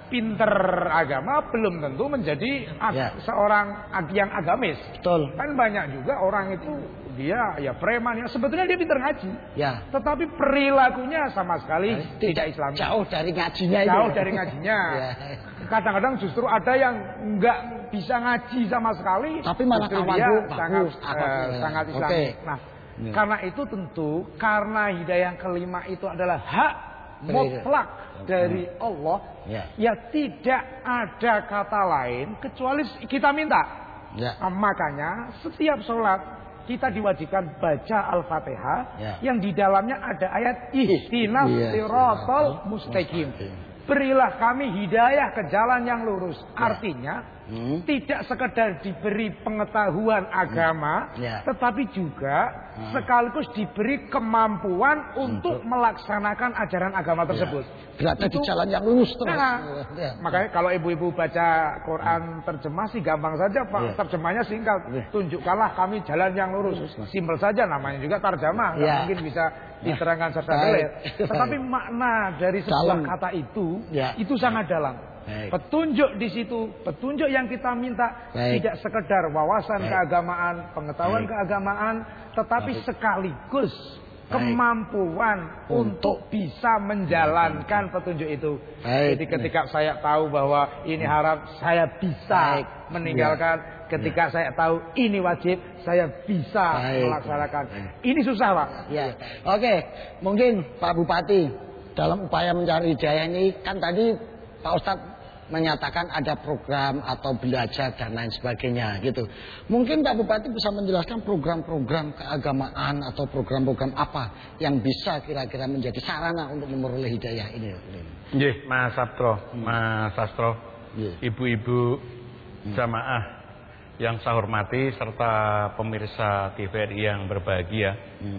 pinter agama belum tentu menjadi ag Ya. seorang ag yang agamis. Betul. Kan banyak juga orang itu dia ya preman ya sebetulnya dia pinter ngaji. Ya. Tetapi perilakunya sama sekali tidak Islami. Jauh dari ngajinya itu. Jauh dari ngajinya. Ya. Kadang-kadang justru ada yang nggak bisa ngaji sama sekali, tapi malah justru kawan dia tuh sangat bagus, eh, sangat Islami. Oke. Nah, Ya. karena itu tentu karena hidayah yang kelima itu adalah hak Benar. mutlak dari Allah, Ya. ya tidak ada kata lain kecuali kita minta. Ya. Nah, makanya setiap sholat kita diwajibkan baca Al-Fatihah Ya. yang di dalamnya ada ayat ihdinas Iya. siratal mustaqim. Berilah kami hidayah ke jalan yang lurus. Artinya Hmm. tidak sekedar diberi pengetahuan agama, Ya. tetapi juga Hmm. sekaligus diberi kemampuan untuk melaksanakan ajaran agama tersebut. Berada di Itu- jalan yang lurus terus. Nah, Ya. makanya kalau ibu-ibu baca Quran terjemah sih gampang saja Pak. Ya. Terjemahnya singkat. Ya. Tunjukkanlah kami jalan yang lurus. Simpel saja, namanya juga terjemah. Nggak Ya. mungkin bisa diterangkan serta Baik. delit. Tetapi makna dari sebuah Dalam. kata itu, Ya. itu sangat dalam. Baik. Petunjuk di situ, petunjuk yang kita minta Baik. tidak sekedar wawasan Baik. keagamaan, pengetahuan Baik. keagamaan, tetapi Baik. sekaligus Baik. kemampuan Untuk untuk bisa menjalankan petunjuk itu. Baik. Jadi ketika saya tahu bahwa ini haram, saya bisa Baik. meninggalkan. Ketika saya tahu ini wajib, saya bisa Baik. melaksanakan. Ini susah, Pak. Ya. Oke, mungkin Pak Bupati dalam upaya mencari hidayah ini kan tadi Pak Ustadz menyatakan ada program atau belajar dan lain sebagainya gitu. Mungkin Pak Bupati bisa menjelaskan program-program keagamaan atau program-program apa yang bisa kira-kira menjadi sarana untuk memperoleh hidayah ini. Nggih, Mas Sabtro, Mas Sastro, Nggih. ibu-ibu jamaah yang saya hormati serta pemirsa T V R I yang berbahagia. Hmm.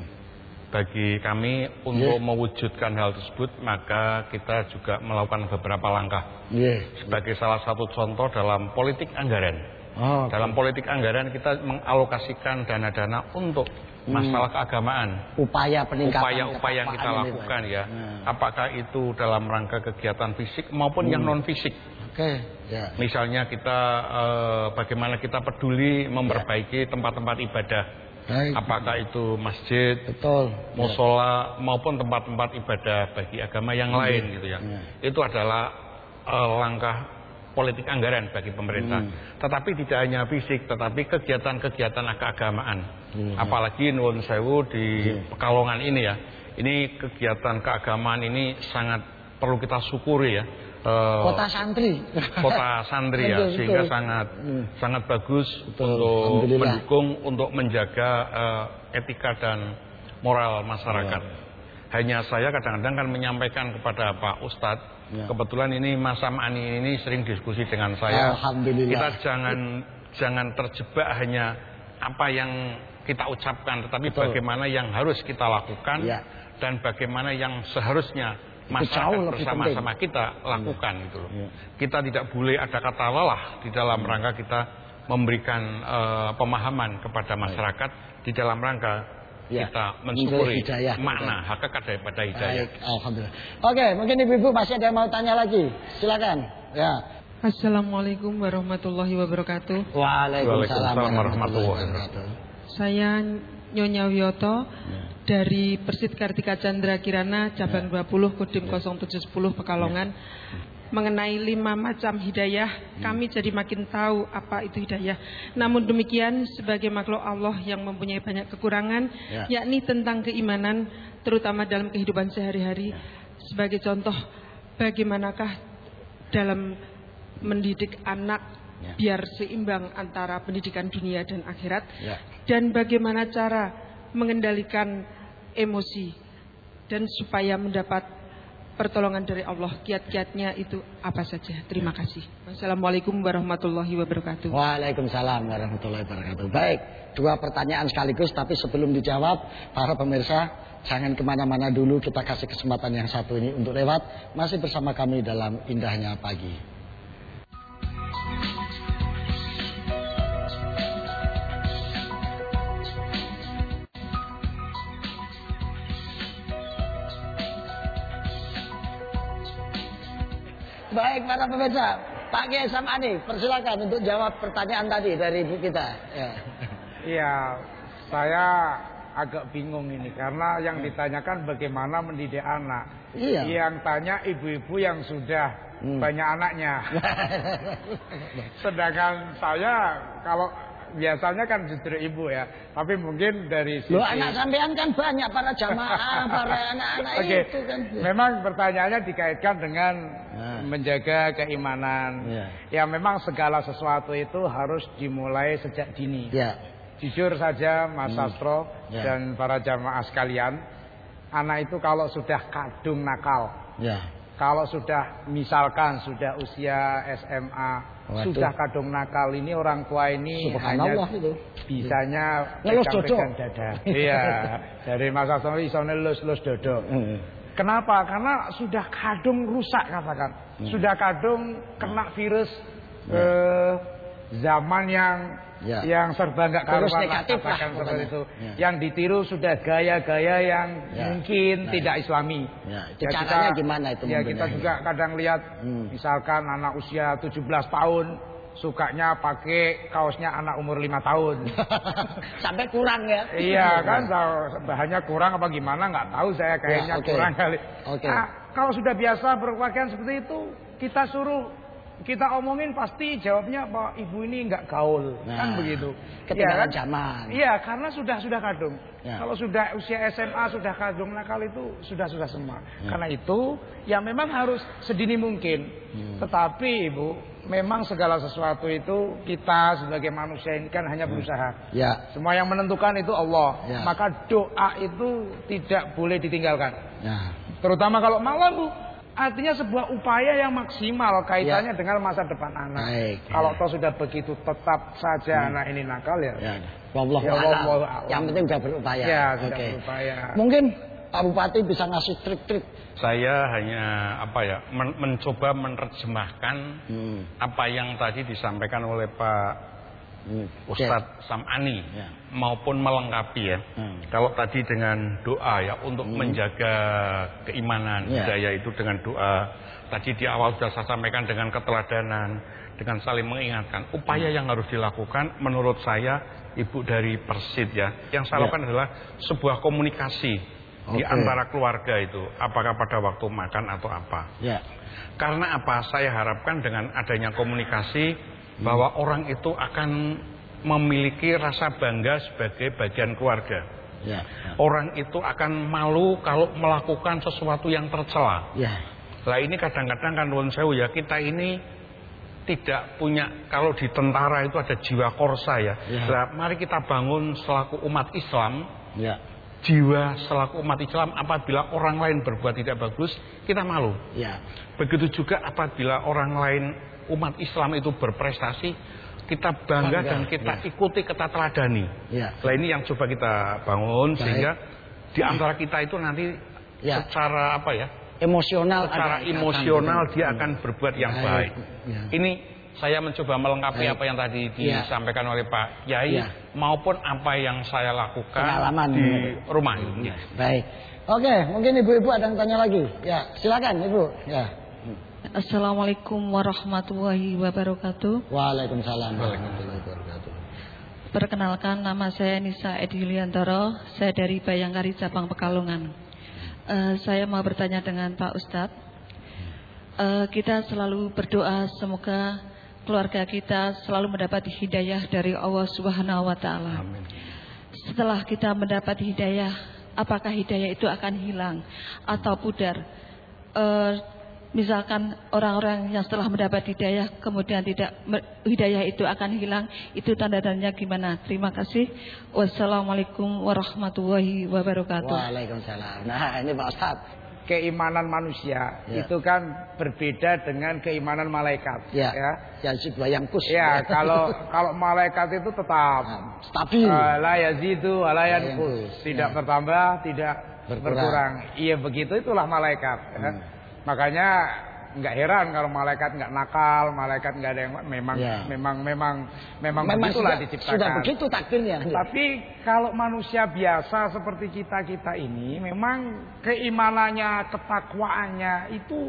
Bagi kami untuk Nggih. mewujudkan hal tersebut, maka kita juga melakukan beberapa langkah. Nggih. Sebagai salah satu contoh dalam politik anggaran. Oh, Dalam politik anggaran kita mengalokasikan dana-dana untuk masalah keagamaan. upaya peningkatan Upaya-upaya yang kita ketakwaan ini, lakukan Pak. ya. Hmm. Apakah itu dalam rangka kegiatan fisik maupun yang non fisik. Oke, ya. Misalnya kita eh, bagaimana kita peduli memperbaiki tempat-tempat ibadah. Baik. Apakah itu masjid, Betul. musola maupun tempat-tempat ibadah bagi agama yang lain gitu ya. Ya. Itu adalah eh, langkah politik anggaran bagi pemerintah. Hmm. Tetapi tidak hanya fisik, tetapi kegiatan-kegiatan keagamaan. Hmm. Apalagi Nuwun Sewu di Hmm. Pekalongan ini ya. Ini kegiatan keagamaan ini sangat perlu kita syukuri ya. Eh, Kota santri. kota santri ya, Betul, sehingga betul. sangat Hmm. sangat bagus Betul, untuk alhamdulillah. mendukung untuk menjaga eh, etika dan moral masyarakat. Hanya saya kadang-kadang kan menyampaikan kepada Pak Ustadz, Ya. kebetulan ini Mas Sam'ani ini sering diskusi dengan saya. Alhamdulillah. Kita jangan jangan terjebak hanya apa yang kita ucapkan, tetapi Betul. bagaimana yang harus kita lakukan Ya. dan bagaimana yang seharusnya Itu masyarakat jauh lebih bersama-sama kita lakukan gitu loh. Ya. Kita tidak boleh ada kata lelah di dalam rangka kita memberikan eh, pemahaman kepada masyarakat di dalam rangka Ya. kita Mencari mensyukuri hidayah. makna hakikat daripada hidayah. Baik, alhamdulillah. Oke, mungkin ibu-ibu masih ada yang mau tanya lagi. Silakan. Ya. Assalamualaikum warahmatullahi wabarakatuh. Waalaikumsalam warahmatullahi wabarakatuh. Saya Nyonya Wiyoto Ya. dari Persit Kartika Chandra Kirana cabang dua puluh Kodim nol tujuh satu nol Pekalongan. Mengenai lima macam hidayah, kami jadi makin tahu apa itu hidayah. Namun demikian sebagai makhluk Allah yang mempunyai banyak kekurangan, Ya. yakni tentang keimanan, terutama dalam kehidupan sehari-hari. Sebagai contoh, bagaimanakah dalam mendidik anak Ya. biar seimbang antara pendidikan dunia dan akhirat, Ya. dan bagaimana cara mengendalikan emosi dan supaya mendapat pertolongan dari Allah. Kiat-kiatnya itu apa saja? Terima kasih. Wassalamualaikum warahmatullahi wabarakatuh. Waalaikumsalam warahmatullahi wabarakatuh. Baik, dua pertanyaan sekaligus, tapi sebelum dijawab, para pemirsa jangan kemana-mana dulu. Kita kasih kesempatan yang satu ini untuk lewat. Masih bersama kami dalam Indahnya Pagi. Baik para pemirsa, Pak Kiai Sam'ani, persilakan untuk jawab pertanyaan tadi dari ibu kita. Ya. Iya, saya agak bingung ini karena yang ditanyakan bagaimana mendidik anak. Iya. Yang tanya ibu-ibu yang sudah hmm. banyak anaknya. Sedangkan saya kalau biasanya kan justru ibu ya, tapi mungkin dari sisi... Loh, anak sampean kan banyak para jamaah, para anak-anak okay. itu kan. Memang pertanyaannya dikaitkan dengan nah. menjaga keimanan. Ya. Ya memang segala sesuatu itu harus dimulai sejak dini. Ya. Jujur saja Mas hmm. Sastro ya. dan para jamaah sekalian, anak itu kalau sudah kadung nakal, ya. kalau sudah misalkan sudah usia S M A, waduh. Sudah kadung nakal, ini orang tua ini hanya itu. bisanya pegang-pegang dada. Iya, dari Mas Sastro iso nelus-nelus dodo. Hmm. Kenapa? Karena sudah kadung rusak katakan. Hmm. Sudah kadung kena virus ya. eh, zaman yang ya. yang serba nggak karuan katakan seperti itu. Ya. Yang ditiru sudah gaya-gaya yang ya. mungkin nah, tidak Islami. Ya. Itu ya, caranya kita, gimana itu? Ya kita juga kadang lihat hmm. misalkan anak usia tujuh belas tahun sukanya pakai kaosnya anak umur lima tahun. Sampai kurang ya? Iya kan, bahannya kurang apa gimana nggak tahu saya kayaknya ya, okay. kurang kali. Okay. Nah, kalau sudah biasa berpakaian seperti itu, kita suruh kita omongin pasti jawabnya bahwa ibu ini nggak gaul, nah, kan begitu. Ketinggalan ya, kan? zaman. Iya, karena sudah sudah kadung. Ya. Kalau sudah usia S M A sudah kadung nakal itu sudah sudah semua. Ya. Karena itu ya memang harus sedini mungkin. Hmm. Tetapi ibu, memang segala sesuatu itu kita sebagai manusia ini kan hanya berusaha. Ya. Semua yang menentukan itu Allah. Ya. Maka doa itu tidak boleh ditinggalkan. Ya. Terutama kalau malam bu. Artinya sebuah upaya yang maksimal kaitannya ya. dengan masa depan anak. Baik, kalau ya. toh sudah begitu tetap saja hmm. anak ini nakal ya. ya. Wallahu ya a'lam. Yang penting sudah berupaya. Ya, sudah okay. berupaya. Mungkin Pak Bupati bisa ngasih trik-trik. Saya hanya apa ya men mencoba menerjemahkan hmm. apa yang tadi disampaikan oleh Pak hmm. Ustadz okay. Sam'ani ya. maupun melengkapi ya. Hmm. Kalau tadi dengan doa ya untuk hmm. menjaga keimanan, ya. hidayah itu dengan doa. Tadi di awal sudah saya sampaikan dengan keteladanan, dengan saling mengingatkan. Upaya hmm. yang harus dilakukan menurut saya Ibu dari Persid ya. Yang saya lakukan ya. adalah sebuah komunikasi okay. di antara keluarga itu. Apakah pada waktu makan atau apa. Ya. Karena apa? Saya harapkan dengan adanya komunikasi hmm. bahwa orang itu akan memiliki rasa bangga sebagai bagian keluarga. Ya, ya. Orang itu akan malu kalau melakukan sesuatu yang tercela. Ya. Lah ini kadang-kadang kan nuwun sewu ya, kita ini tidak punya, kalau di tentara itu ada jiwa korsa ya. Ya. Lah mari kita bangun selaku umat Islam. Ya. Jiwa selaku umat Islam, apabila orang lain berbuat tidak bagus, kita malu. Ya. Begitu juga apabila orang lain umat Islam itu berprestasi, kita bangga, bangga dan kita ya. ikuti, kita teladani. Ya. Nah ini yang coba kita bangun. Baik. Sehingga di antara kita itu nanti ya. secara apa ya? Emosional. Secara emosional dia akan berbuat yang baik. baik. Ya. Ini saya mencoba melengkapi baik. apa yang tadi disampaikan ya. oleh Pak Yai ya. maupun apa yang saya lakukan pengalaman di rumah. Ya. Baik. Oke, mungkin ibu-ibu ada yang tanya lagi. Ya, silakan Ibu. Ya. Assalamualaikum warahmatullahi wabarakatuh. Waalaikumsalam warahmatullahi wabarakatuh. Perkenalkan, nama saya Nisa Ediliantoro. Saya dari Bayangkari Cabang Pekalongan. uh, Saya mau bertanya dengan Pak Ustadz. uh, Kita selalu berdoa semoga keluarga kita selalu mendapat hidayah dari Allah Subhanahu wa Ta'ala. Setelah kita mendapat hidayah, apakah hidayah itu akan hilang atau pudar? uh, Misalkan orang-orang yang setelah mendapat hidayah kemudian tidak, hidayah itu akan hilang, itu tanda-tandanya gimana? Terima kasih. Wassalamualaikum warahmatullahi wabarakatuh. Waalaikumsalam. Nah ini Pak Ustadz, keimanan manusia ya. itu kan berbeda dengan keimanan malaikat. Ya. Ya. Yazid wa yanqus. Ya, kalau kalau malaikat itu tetap nah, stabil. Uh, la yazidu wa la yanqus. Tidak ya. bertambah, tidak berkurang. berkurang. Iya begitu, itulah malaikat. Hmm. Ya. Makanya nggak heran kalau malaikat nggak nakal, malaikat nggak ada yang memang ya. memang memang memang, memang begitulah sudah, diciptakan. Sudah begitu takdirnya. Tapi kalau manusia biasa seperti kita kita ini, memang keimanannya, ketakwaannya itu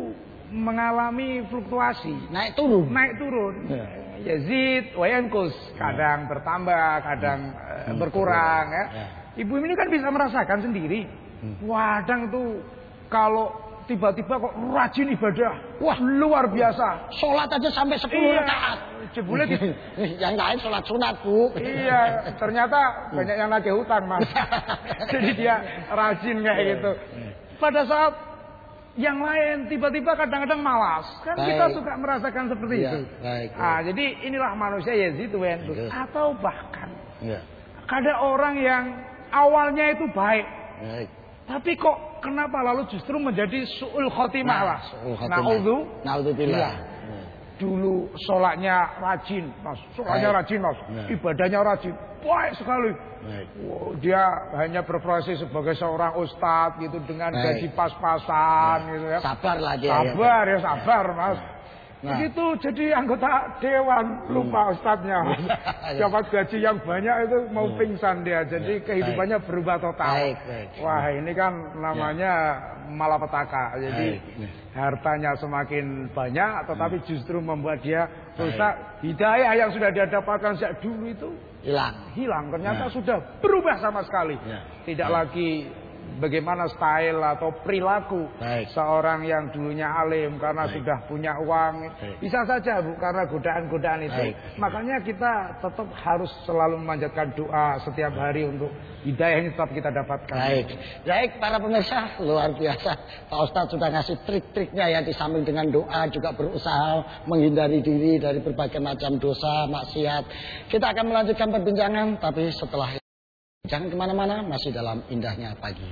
mengalami fluktuasi, naik turun. Naik turun. Ya. Yazid wa yanqus, kadang bertambah, kadang hmm. berkurang ya. Ya. Ibu ini kan bisa merasakan sendiri. Hmm. Kadang tuh kalau tiba-tiba kok rajin ibadah, wah luar biasa. Sholat aja sampai sepuluh rakaat. Jebule yang lain sholat sunat, Bu. Iya, ternyata banyak yang lagi hutang, Mas. Jadi dia rajin kayak gitu. Pada saat yang lain tiba-tiba kadang-kadang malas. Kan baik. Kita suka merasakan seperti ya, itu. Baik, baik. Nah, jadi inilah manusia Yazid wen. Atau bahkan ya. Ada orang yang awalnya itu baik. Baik. Tapi kok kenapa lalu justru menjadi su'ul khotimah lah. Na'udzu. Na'udzubillah. Dulu sholatnya rajin, Mas. Sholatnya baik. Rajin, Mas. Ya. Ibadahnya rajin. Baik sekali. Baik. Wow, dia hanya berprofesi sebagai seorang ustadz gitu dengan baik. Gaji pas-pasan ya. Gitu ya. Sabar lah dia. Sabar ya, ya sabar, Mas. Nah. Begitu jadi anggota dewan lupa ustadznya. Dapat gaji yang banyak itu mau hmm. pingsan dia. Jadi ya, kehidupannya baik. Berubah total. Baik, baik. Wah, ini kan namanya ya. Malapetaka. Jadi baik. Hartanya semakin banyak tetapi hmm. justru membuat dia rusak. Hidayah yang sudah dia dapatkan sejak dulu itu hilang. Hilang. Ternyata ya. Sudah berubah sama sekali. Ya. Tidak ya. Lagi bagaimana style atau perilaku baik. Seorang yang dulunya alim karena baik. Sudah punya uang baik. Bisa saja Bu karena godaan-godaan itu baik. Makanya kita tetap harus selalu memanjatkan doa setiap hari untuk hidayah ini tetap kita dapatkan. Baik, baik para pemirsa luar biasa Pak Ustadz sudah ngasih trik-triknya ya di samping dengan doa juga berusaha menghindari diri dari berbagai macam dosa maksiat. Kita akan melanjutkan perbincangan tapi setelah jangan kemana-mana, masih dalam indahnya pagi.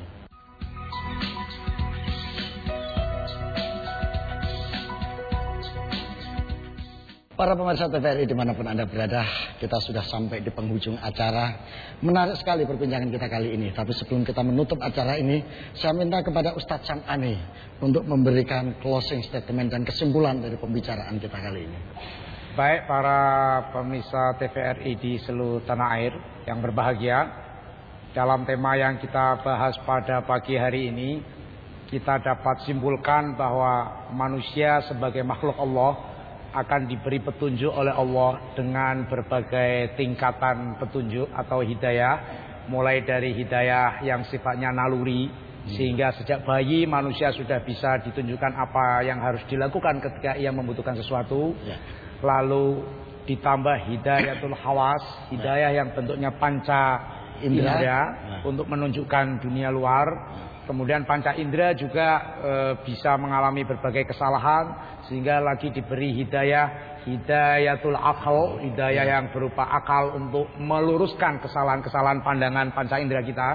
Para pemirsa T V R I dimanapun Anda berada, kita sudah sampai di penghujung acara. Menarik sekali perbincangan kita kali ini. Tapi sebelum kita menutup acara ini, saya minta kepada Ustadz Sam'ani untuk memberikan closing statement dan kesimpulan dari pembicaraan kita kali ini. Baik para pemirsa T V R I di seluruh tanah air yang berbahagia. Dalam tema yang kita bahas pada pagi hari ini, kita dapat simpulkan bahwa manusia sebagai makhluk Allah akan diberi petunjuk oleh Allah dengan berbagai tingkatan petunjuk atau hidayah. Mulai dari hidayah yang sifatnya naluri, sehingga sejak bayi manusia sudah bisa ditunjukkan apa yang harus dilakukan ketika ia membutuhkan sesuatu. Lalu ditambah hidayatul hawas, hidayah yang bentuknya panca indra, indra nah. untuk menunjukkan dunia luar. Kemudian panca indra juga e, bisa mengalami berbagai kesalahan sehingga lagi diberi hidayah hidayatul akal, hidayah yang berupa akal untuk meluruskan kesalahan-kesalahan pandangan panca indra kita.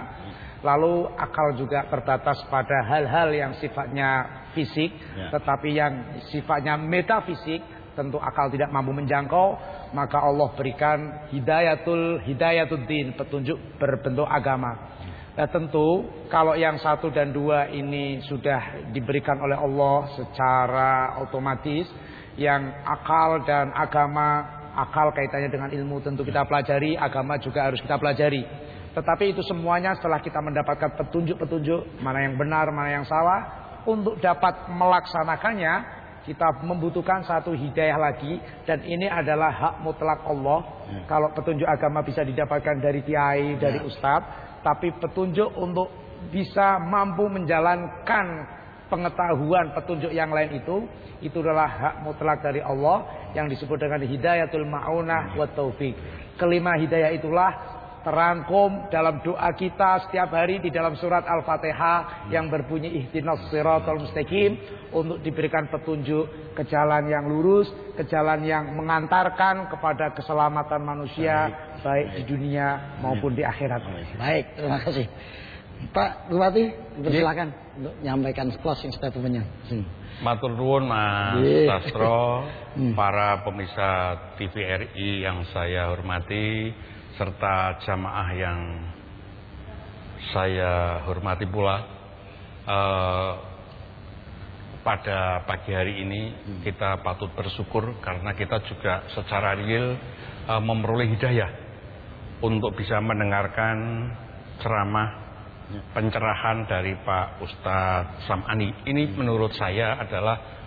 Lalu akal juga terbatas pada hal-hal yang sifatnya fisik, ya. Tetapi yang sifatnya metafisik tentu akal tidak mampu menjangkau, maka Allah berikan hidayatul hidayatul din, petunjuk berbentuk agama. Nah tentu kalau yang satu dan dua ini sudah diberikan oleh Allah secara otomatis, yang akal dan agama, akal kaitannya dengan ilmu tentu kita pelajari, agama juga harus kita pelajari. Tetapi itu semuanya setelah kita mendapatkan petunjuk-petunjuk mana yang benar, mana yang salah, untuk dapat melaksanakannya kita membutuhkan satu hidayah lagi, dan ini adalah hak mutlak Allah. Ya. Kalau petunjuk agama bisa didapatkan dari kiai, ya. dari ustadz, tapi petunjuk untuk bisa mampu menjalankan pengetahuan petunjuk yang lain itu, itu adalah hak mutlak dari Allah yang disebut dengan hidayatul ma'unah wa taufik. Kelima hidayah itulah terangkum dalam doa kita setiap hari di dalam surat Al-Fatihah yang berbunyi ihdinas siratal mustaqim, untuk diberikan petunjuk ke jalan yang lurus, ke jalan yang mengantarkan kepada keselamatan manusia baik, baik di dunia maupun di akhirat. Baik, terima kasih. Pak Bupati, silakan untuk menyampaikan closing statement-nya. Matur nuwun Mas Sastro, para pemirsa T V R I yang saya hormati, serta jamaah yang saya hormati pula. Uh, pada pagi hari ini kita patut bersyukur karena kita juga secara real uh, memperoleh hidayah untuk bisa mendengarkan ceramah pencerahan dari Pak Ustadz Sam'ani. Ini menurut saya adalah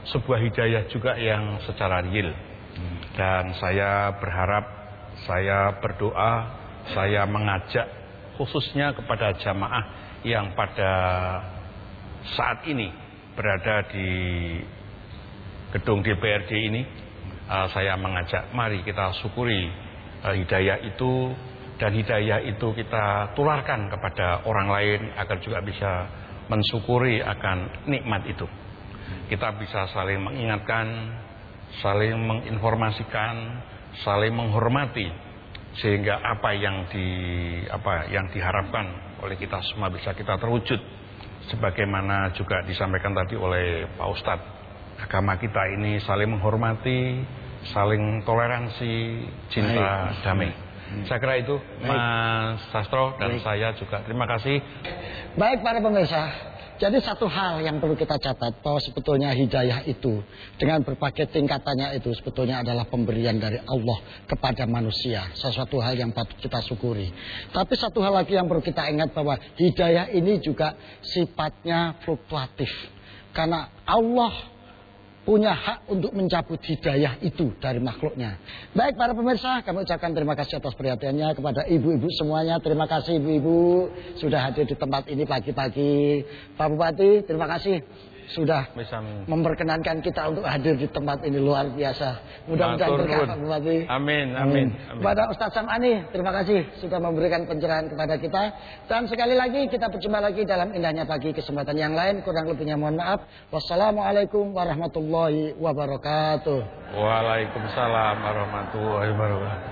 sebuah hidayah juga yang secara real. Dan saya berharap, saya berdoa, saya mengajak khususnya kepada jamaah yang pada saat ini berada di gedung D P R D ini, uh, saya mengajak mari kita syukuri uh, hidayah itu, dan hidayah itu kita tularkan kepada orang lain agar juga bisa mensyukuri akan nikmat itu. Kita bisa saling mengingatkan, saling menginformasikan, saling menghormati, sehingga apa yang di apa yang diharapkan oleh kita semua bisa kita terwujud. Sebagaimana juga disampaikan tadi oleh Pak Ustadz, agama kita ini saling menghormati, saling toleransi, cinta, Baik. damai. Hmm. Saya kira itu, Baik. Mas Sastro dan Baik. saya juga terima kasih. Baik para pemirsa. Jadi satu hal yang perlu kita catat, bahwa sebetulnya hidayah itu dengan berbagai tingkatannya itu sebetulnya adalah pemberian dari Allah kepada manusia. Sesuatu hal yang patut kita syukuri. Tapi satu hal lagi yang perlu kita ingat, bahwa hidayah ini juga sifatnya fluktuatif. Karena Allah punya hak untuk mencabut hidayah itu dari makhluknya. Baik para pemirsa, kami ucapkan terima kasih atas perhatiannya kepada ibu-ibu semuanya. Terima kasih ibu-ibu sudah hadir di tempat ini pagi-pagi. Pak Bupati, terima kasih sudah memperkenankan kita untuk hadir di tempat ini, luar biasa. Mudah-mudahan berkah Pak Bupati. Amin, amin, amin. Kepada Ustadz Sam'ani, terima kasih sudah memberikan pencerahan kepada kita. Dan sekali lagi kita berjumpa lagi dalam indahnya pagi kesempatan yang lain. Kurang lebihnya mohon maaf. Wassalamualaikum warahmatullahi wabarakatuh. Waalaikumsalam warahmatullahi wabarakatuh.